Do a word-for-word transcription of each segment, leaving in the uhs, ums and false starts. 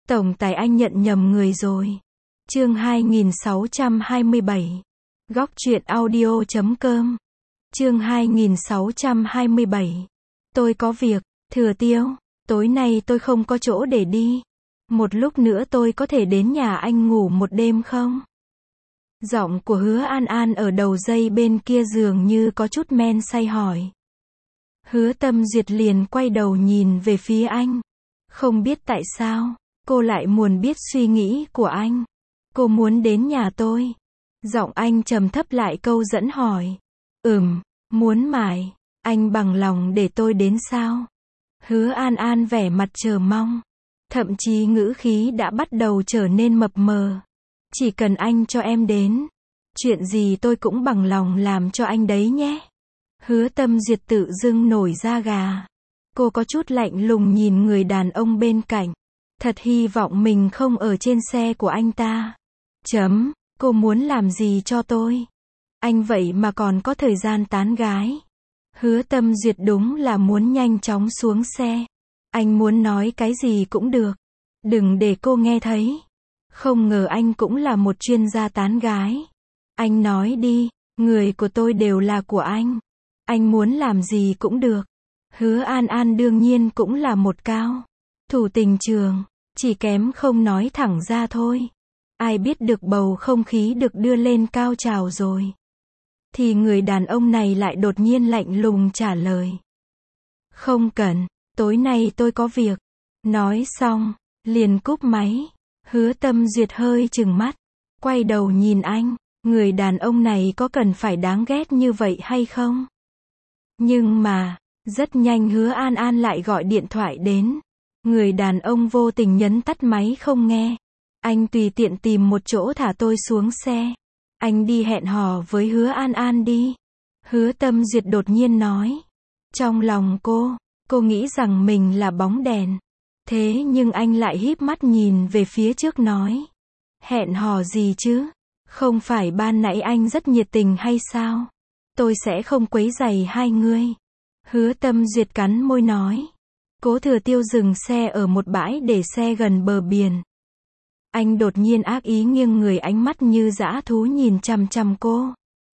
Tổng tài anh nhận nhầm người rồi. Chương hai nghìn sáu trăm hai mươi bảy. Góc truyện audio chấm com. Chương hai nghìn sáu trăm hai mươi bảy. Tôi có việc, Thừa Tiêu, tối nay tôi không có chỗ để đi. Một lúc nữa tôi có thể đến nhà anh ngủ một đêm không? Giọng của Hứa An An ở đầu dây bên kia dường như có chút men say hỏi. Hứa Tâm Duyệt liền quay đầu nhìn về phía anh. Không biết tại sao, cô lại muốn biết suy nghĩ của anh. Cô muốn đến nhà tôi. Giọng anh trầm thấp lại câu dẫn hỏi. Ừm, muốn mải. Anh bằng lòng để tôi đến sao? Hứa An An vẻ mặt chờ mong. Thậm chí ngữ khí đã bắt đầu trở nên mập mờ. Chỉ cần anh cho em đến. Chuyện gì tôi cũng bằng lòng làm cho anh đấy nhé. Hứa Tâm Duyệt tự dưng nổi da gà. Cô có chút lạnh lùng nhìn người đàn ông bên cạnh. Thật hy vọng mình không ở trên xe của anh ta. Chấm, cô muốn làm gì cho tôi? Anh vậy mà còn có thời gian tán gái. Hứa Tâm Duyệt đúng là muốn nhanh chóng xuống xe. Anh muốn nói cái gì cũng được. Đừng để cô nghe thấy. Không ngờ anh cũng là một chuyên gia tán gái. Anh nói đi, người của tôi đều là của anh. Anh muốn làm gì cũng được. Hứa An An đương nhiên cũng là một cao thủ tình trường, chỉ kém không nói thẳng ra thôi. Ai biết được bầu không khí được đưa lên cao trào rồi. Thì người đàn ông này lại đột nhiên lạnh lùng trả lời. Không cần, tối nay tôi có việc. Nói xong, liền cúp máy. Hứa Tâm Duyệt hơi trừng mắt, quay đầu nhìn anh. Người đàn ông này có cần phải đáng ghét như vậy hay không? Nhưng mà, rất nhanh Hứa An An lại gọi điện thoại đến. Người đàn ông vô tình nhấn tắt máy không nghe. Anh tùy tiện tìm một chỗ thả tôi xuống xe. Anh đi hẹn hò với Hứa An An đi. Hứa Tâm Duyệt đột nhiên nói. Trong lòng cô, cô nghĩ rằng mình là bóng đèn. Thế nhưng anh lại híp mắt nhìn về phía trước nói. Hẹn hò gì chứ? Không phải ban nãy anh rất nhiệt tình hay sao? Tôi sẽ không quấy rầy hai người. Hứa Tâm Duyệt cắn môi nói. Cố Thừa Tiêu dừng xe ở một bãi để xe gần bờ biển. Anh đột nhiên ác ý nghiêng người, ánh mắt như dã thú nhìn chằm chằm cô.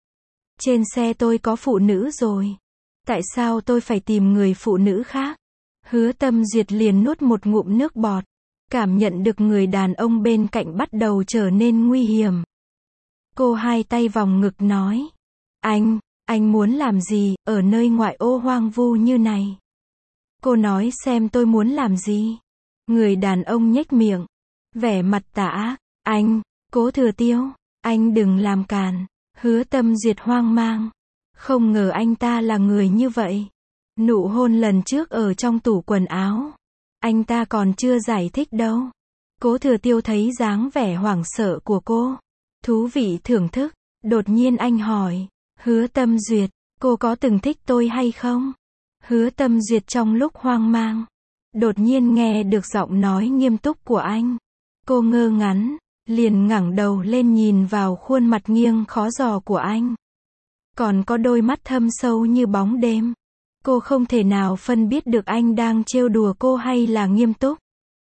Trên xe tôi có phụ nữ rồi. Tại sao tôi phải tìm người phụ nữ khác? Hứa Tâm Duyệt liền nuốt một ngụm nước bọt. Cảm nhận được người đàn ông bên cạnh bắt đầu trở nên nguy hiểm. Cô hai tay vòng ngực nói. Anh, anh muốn làm gì, ở nơi ngoại ô hoang vu như này? Cô nói xem tôi muốn làm gì? Người đàn ông nhếch miệng. Vẻ mặt tà ác. Anh, Cố Thừa Tiêu, anh đừng làm càn. Hứa Tâm Duyệt hoang mang. Không ngờ anh ta là người như vậy. Nụ hôn lần trước ở trong tủ quần áo. Anh ta còn chưa giải thích đâu. Cố Thừa Tiêu thấy dáng vẻ hoảng sợ của cô. Thú vị thưởng thức. Đột nhiên anh hỏi. Hứa Tâm Duyệt, cô có từng thích tôi hay không? Hứa Tâm Duyệt trong lúc hoang mang. Đột nhiên nghe được giọng nói nghiêm túc của anh. Cô ngơ ngắn, liền ngẩng đầu lên nhìn vào khuôn mặt nghiêng khó dò của anh. Còn có đôi mắt thâm sâu như bóng đêm. Cô không thể nào phân biết được anh đang trêu đùa cô hay là nghiêm túc.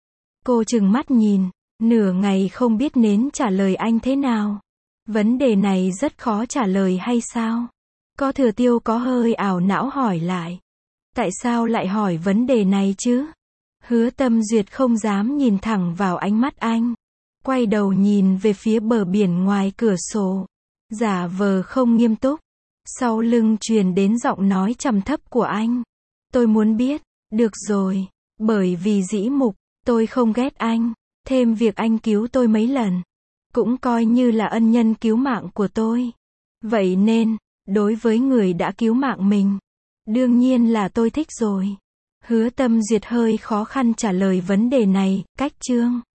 Cô trừng mắt nhìn, nửa ngày không biết nên trả lời anh thế nào. Vấn đề này rất khó trả lời hay sao? Có Thừa Tiêu có hơi ảo não hỏi lại. Tại sao lại hỏi vấn đề này chứ? Hứa Tâm Duyệt không dám nhìn thẳng vào ánh mắt anh. Quay đầu nhìn về phía bờ biển ngoài cửa sổ. Giả vờ không nghiêm túc. Sau lưng truyền đến giọng nói trầm thấp của anh. Tôi muốn biết. Được rồi. Bởi vì dĩ mục, tôi không ghét anh. Thêm việc anh cứu tôi mấy lần. Cũng coi như là ân nhân cứu mạng của tôi. Vậy nên, đối với người đã cứu mạng mình, đương nhiên là tôi thích rồi. Hứa Tâm Duyệt hơi khó khăn trả lời vấn đề này, cách chương.